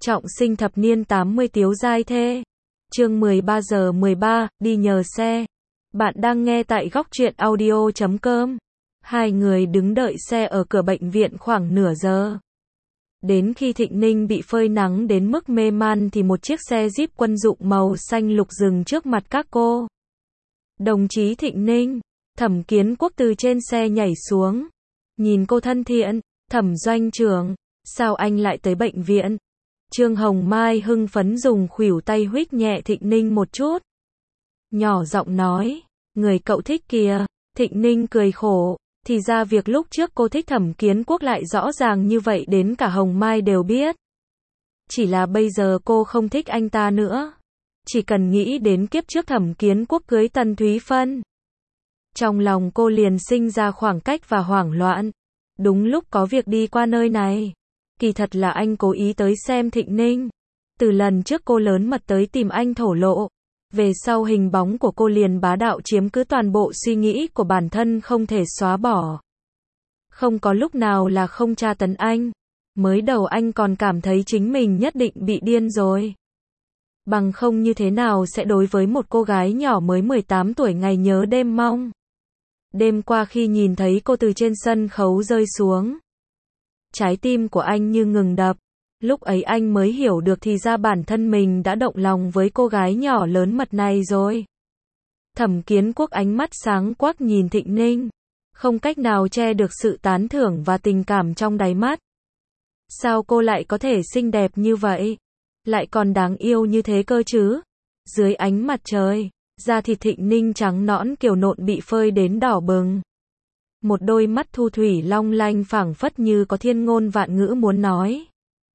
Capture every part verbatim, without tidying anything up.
Trọng sinh thập niên tám mươi tiếu giai thê. Chương mười ba giờ mười ba, đi nhờ xe. Bạn đang nghe tại góc truyện audio chấm com. Hai người đứng đợi xe ở cửa bệnh viện khoảng nửa giờ. Đến khi Thịnh Ninh bị phơi nắng đến mức mê man thì một chiếc xe Jeep quân dụng màu xanh lục dừng trước mặt các cô. Đồng chí Thịnh Ninh, Thẩm Kiến Quốc từ trên xe nhảy xuống. Nhìn cô thân thiện, Thẩm doanh trưởng, sao anh lại tới bệnh viện? Trương Hồng Mai hưng phấn dùng khuỷu tay huých nhẹ Thịnh Ninh một chút. Nhỏ giọng nói, người cậu thích kìa. Thịnh Ninh cười khổ, thì ra việc lúc trước cô thích Thẩm Kiến Quốc lại rõ ràng như vậy đến cả Hồng Mai đều biết. Chỉ là bây giờ cô không thích anh ta nữa. Chỉ cần nghĩ đến kiếp trước Thẩm Kiến Quốc cưới Tần Thúy Phân. Trong lòng cô liền sinh ra khoảng cách và hoảng loạn. Đúng lúc có việc đi qua nơi này. Kỳ thật là anh cố ý tới xem Thịnh Ninh. Từ lần trước cô lớn mật tới tìm anh thổ lộ. Về sau hình bóng của cô liền bá đạo chiếm cứ toàn bộ suy nghĩ của bản thân không thể xóa bỏ. Không có lúc nào là không tra tấn anh. Mới đầu anh còn cảm thấy chính mình nhất định bị điên rồi. Bằng không như thế nào sẽ đối với một cô gái nhỏ mới mười tám tuổi ngày nhớ đêm mong. Đêm qua khi nhìn thấy cô từ trên sân khấu rơi xuống. Trái tim của anh như ngừng đập. Lúc ấy anh mới hiểu được thì ra bản thân mình đã động lòng với cô gái nhỏ lớn mật này rồi. Thẩm Kiến Quốc ánh mắt sáng quắc nhìn Thịnh Ninh. Không cách nào che được sự tán thưởng và tình cảm trong đáy mắt. Sao cô lại có thể xinh đẹp như vậy? Lại còn đáng yêu như thế cơ chứ? Dưới ánh mặt trời, da thịt Thịnh Ninh trắng nõn kiều nộn bị phơi đến đỏ bừng. Một đôi mắt thu thủy long lanh phảng phất như có thiên ngôn vạn ngữ muốn nói.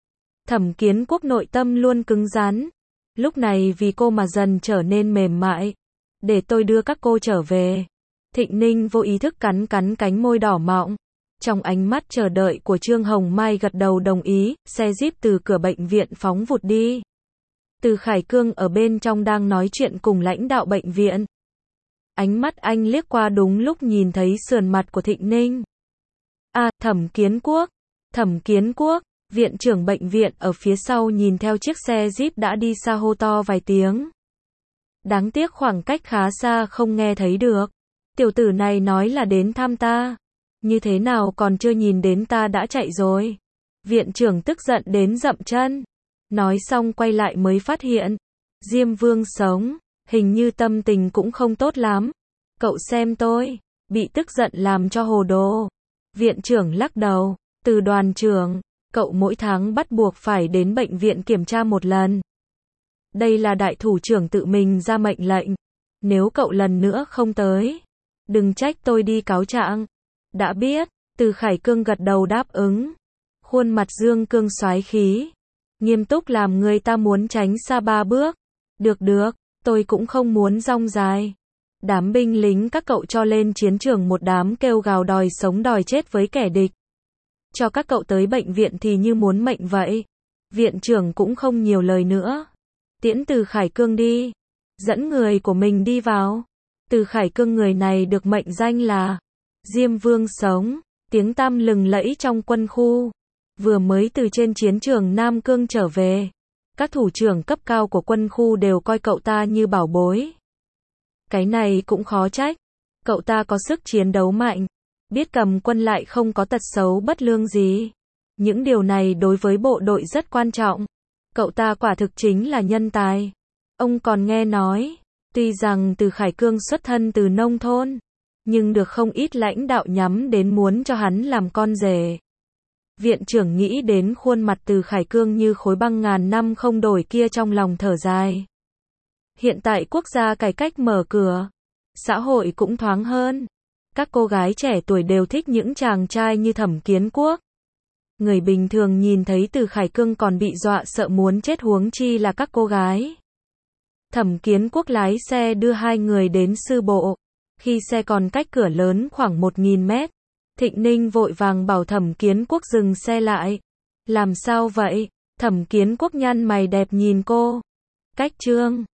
Thẩm Kiến Quốc nội tâm luôn cứng rắn. Lúc này vì cô mà dần trở nên mềm mại. Để tôi đưa các cô trở về. Thịnh Ninh vô ý thức cắn cắn cánh môi đỏ mọng. Trong ánh mắt chờ đợi của Trương Hồng Mai gật đầu đồng ý, xe Jeep từ cửa bệnh viện phóng vụt đi. Từ Khải Cương ở bên trong đang nói chuyện cùng lãnh đạo bệnh viện. Ánh mắt anh liếc qua đúng lúc nhìn thấy sườn mặt của Thịnh Ninh. À, Thẩm Kiến Quốc, Thẩm Kiến Quốc, viện trưởng bệnh viện ở phía sau nhìn theo chiếc xe Jeep đã đi xa hô to vài tiếng. Đáng tiếc khoảng cách khá xa không nghe thấy được. Tiểu tử này nói là đến thăm ta. Như thế nào còn chưa nhìn đến ta đã chạy rồi. Viện trưởng tức giận đến dậm chân. Nói xong quay lại mới phát hiện. Diêm Vương sống, hình như tâm tình cũng không tốt lắm. Cậu xem tôi, bị tức giận làm cho hồ đồ. Viện trưởng lắc đầu, từ đoàn trưởng, cậu mỗi tháng bắt buộc phải đến bệnh viện kiểm tra một lần. Đây là đại thủ trưởng tự mình ra mệnh lệnh. Nếu cậu lần nữa không tới, đừng trách tôi đi cáo trạng. Đã biết, Từ Khải Cương gật đầu đáp ứng. Khuôn mặt dương cương soái khí. Nghiêm túc làm người ta muốn tránh xa ba bước. Được được, tôi cũng không muốn rong dài. Đám binh lính các cậu cho lên chiến trường một đám kêu gào đòi sống đòi chết với kẻ địch. Cho các cậu tới bệnh viện thì như muốn mệnh vậy. Viện trưởng cũng không nhiều lời nữa. Tiễn Từ Khải Cương đi. Dẫn người của mình đi vào. Từ Khải Cương người này được mệnh danh là Diêm Vương sống, tiếng tăm lừng lẫy trong quân khu. Vừa mới từ trên chiến trường Nam Cương trở về. Các thủ trưởng cấp cao của quân khu đều coi cậu ta như bảo bối. Cái này cũng khó trách. Cậu ta có sức chiến đấu mạnh. Biết cầm quân lại không có tật xấu bất lương gì. Những điều này đối với bộ đội rất quan trọng. Cậu ta quả thực chính là nhân tài. Ông còn nghe nói, tuy rằng Từ Khải Cương xuất thân từ nông thôn, nhưng được không ít lãnh đạo nhắm đến muốn cho hắn làm con rể. Viện trưởng nghĩ đến khuôn mặt Từ Khải Cương như khối băng ngàn năm không đổi kia trong lòng thở dài. Hiện tại quốc gia cải cách mở cửa, xã hội cũng thoáng hơn. Các cô gái trẻ tuổi đều thích những chàng trai như Thẩm Kiến Quốc. Người bình thường nhìn thấy Từ Khải Cương còn bị dọa sợ muốn chết huống chi là các cô gái. Thẩm Kiến Quốc lái xe đưa hai người đến sư bộ. Khi xe còn cách cửa lớn khoảng một nghìn mét, Thịnh Ninh vội vàng bảo Thẩm Kiến Quốc dừng xe lại. Làm sao vậy? Thẩm Kiến Quốc nhăn mày đẹp nhìn cô. Cách Trương